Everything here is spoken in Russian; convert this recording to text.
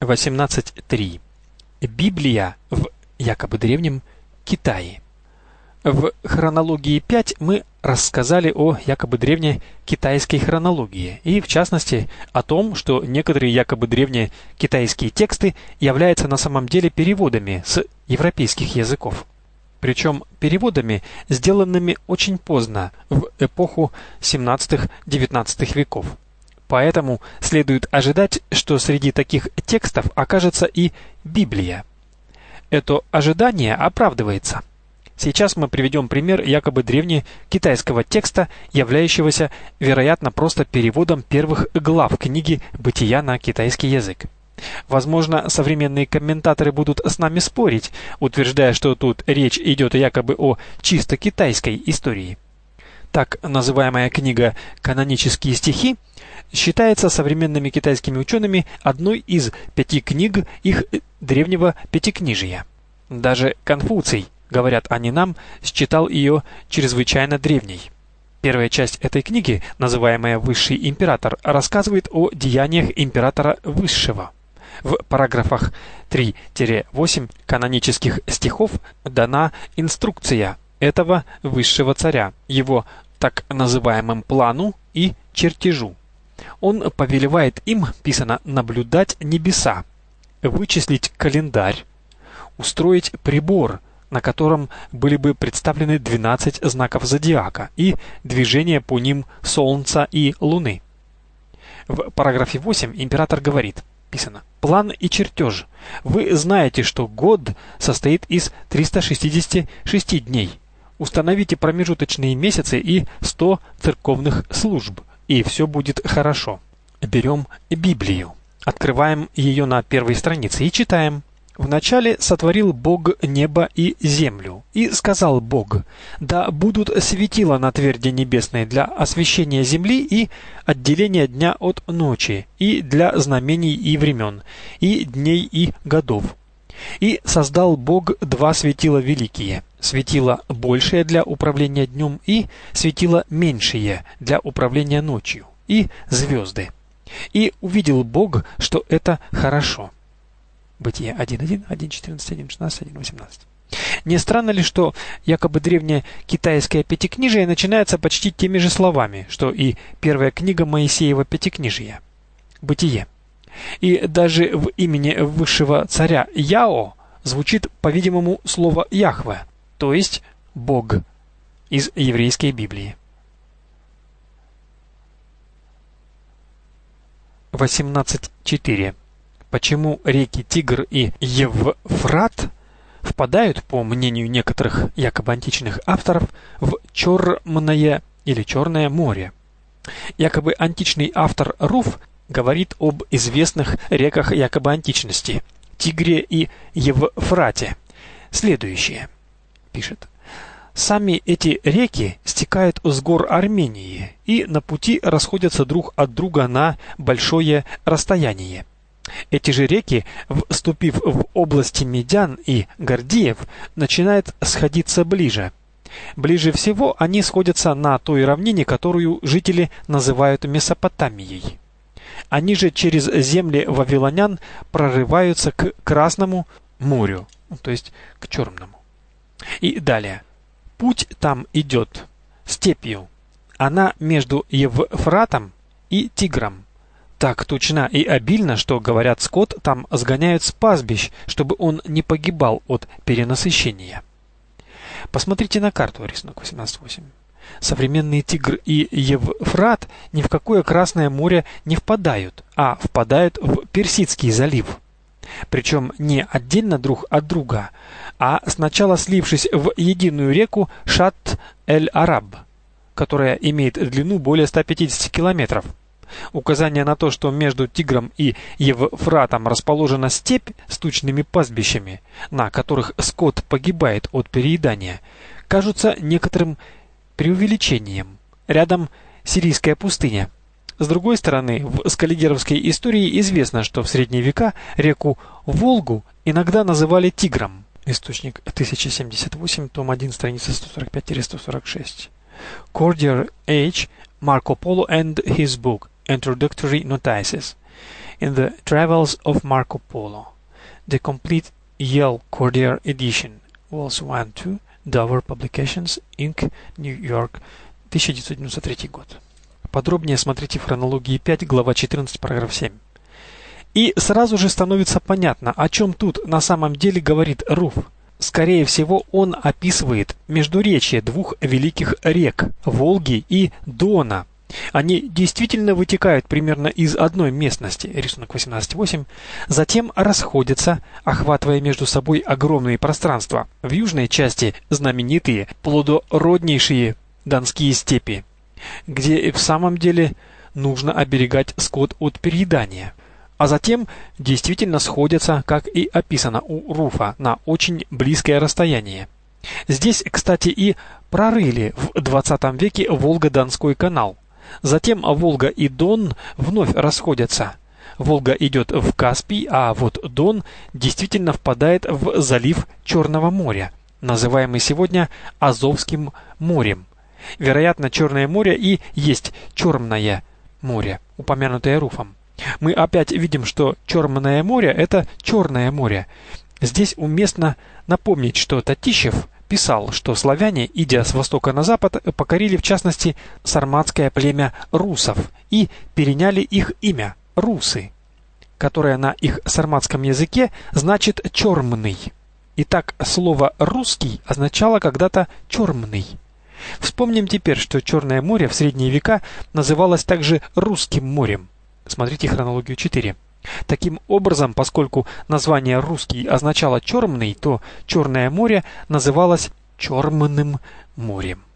18.3. Библия в якобы древнем Китае. В хронологии 5 мы рассказали о якобы древней китайской хронологии и, в частности, о том, что некоторые якобы древние китайские тексты являются на самом деле переводами с европейских языков. Причем переводами, сделанными очень поздно, в эпоху 17-19 веков. Поэтому следует ожидать, что среди таких текстов окажется и Библия. Это ожидание оправдывается. Сейчас мы приведем пример якобы древнекитайского текста, являющегося, вероятно, просто переводом первых глав книги «Бытия» на китайский язык. Возможно, современные комментаторы будут с нами спорить, утверждая, что тут речь идет якобы о чисто китайской истории. Так называемая книга «Канонические стихи» считается современными китайскими учеными одной из 5 книг их древнего пятикнижия. Даже Конфуций, говорят они нам, считал ее чрезвычайно древней. Первая часть этой книги, называемая «Высший император», рассказывает о деяниях императора Высшего. В параграфах 3-8 канонических стихов дана инструкция этого высшего царя, его так называемым плану и чертежу. Он повелевает им, писано, наблюдать небеса, вычислить календарь, устроить прибор, на котором были бы представлены 12 знаков зодиака и движение по ним Солнца и Луны. В параграфе 8 император говорит, писано: «План и чертеж. Вы знаете, что год состоит из 366 дней. Установите промежуточные месяцы и 100 церковных служб, и все будет хорошо». Берем Библию, открываем ее на первой странице и читаем. «Вначале сотворил Бог небо и землю, и сказал Бог: да будут светила на тверди небесной для освещения земли и отделения дня от ночи, и для знамений и времен, и дней и годов. И создал Бог 2 светила великие, светило большее для управления днем и светило меньшее для управления ночью, и звезды. И увидел Бог, что это хорошо». Бытие 1.1, 1.14, 1.16, 1.18. Не странно ли, что якобы древнее китайское пятикнижие начинается почти теми же словами, что и первая книга Моисеева пятикнижия – Бытие. И даже в имени высшего царя Яо звучит, по-видимому, слово Яхве, то есть Бог из еврейской Библии. 18.4. Почему реки Тигр и Евфрат впадают, по мнению некоторых якобы античных авторов, в Черное или Черное море? Якобы античный автор Руф говорит об известных реках якобы античности – Тигре и Евфрате. Следующее. Пишет: «Сами эти реки стекают с гор Армении и на пути расходятся друг от друга на большое расстояние. Эти же реки, вступив в области Медян и Гордиев, начинают сходиться ближе. Ближе всего они сходятся на той равнине, которую жители называют Месопотамией. Они же через земли вавилонян прорываются к Красному морю, то есть к Черному. И далее. Путь там идет степью. Она между Евфратом и Тигром. Так точно и обильно, что, говорят, скот там сгоняют с пастбищ, чтобы он не погибал от перенасыщения». Посмотрите на карту, рисунок 18.8. Современные Тигр и Евфрат ни в какое Красное море не впадают, а впадают в Персидский залив. Причем не отдельно друг от друга, а сначала слившись в единую реку Шат-эль-Араб, которая имеет длину более 150 километров. Указание на то, что между Тигром и Евфратом расположена степь с тучными пастбищами, на которых скот погибает от переедания, кажутся некоторым преувеличением. Рядом сирийская пустыня. С другой стороны, в скаллигеровской истории известно, что в средние века реку Волгу иногда называли Тигром. Источник 1078, том 1, страница 145-146. Cordier H. Marco Polo and his book Introductory Notices. in the Travels of Marco Polo. The complete Yale Cordier edition. Walls 1-2, Dover Publications, Inc., New York, 1993 год. Подробнее смотрите в хронологии 5, глава 14, параграф 7. И сразу же становится понятно, о чем тут на самом деле говорит Руф. Скорее всего, он описывает междуречье двух великих рек – Волги и Дона. Они действительно вытекают примерно из одной местности, рисунок 18.8, затем расходятся, охватывая между собой огромные пространства. В южной части знаменитые плодороднейшие Донские степи, где в самом деле нужно оберегать скот от переедания. А затем действительно сходятся, как и описано у Руфа, на очень близкое расстояние. Здесь, кстати, и прорыли в 20 веке Волго-Донской канал. Затем Волга и Дон вновь расходятся. Волга идет в Каспий, а вот Дон действительно впадает в залив Черного моря, называемый сегодня Азовским морем. Вероятно, Черное море и есть Черное море, упомянутое Руфом. Мы опять видим, что Черное море – это Черное море. Здесь уместно напомнить, что Татищев писал, что славяне, идя с востока на запад, покорили в частности сарматское племя русов и переняли их имя – русы, которое на их сарматском языке значит «чормный». Итак, слово «русский» означало когда-то «чормный». Вспомним теперь, что Черное море в средние века называлось также Русским морем. Смотрите хронологию 4. Таким образом, поскольку название «русский» означало «черный», то Черное море называлось Черным морем.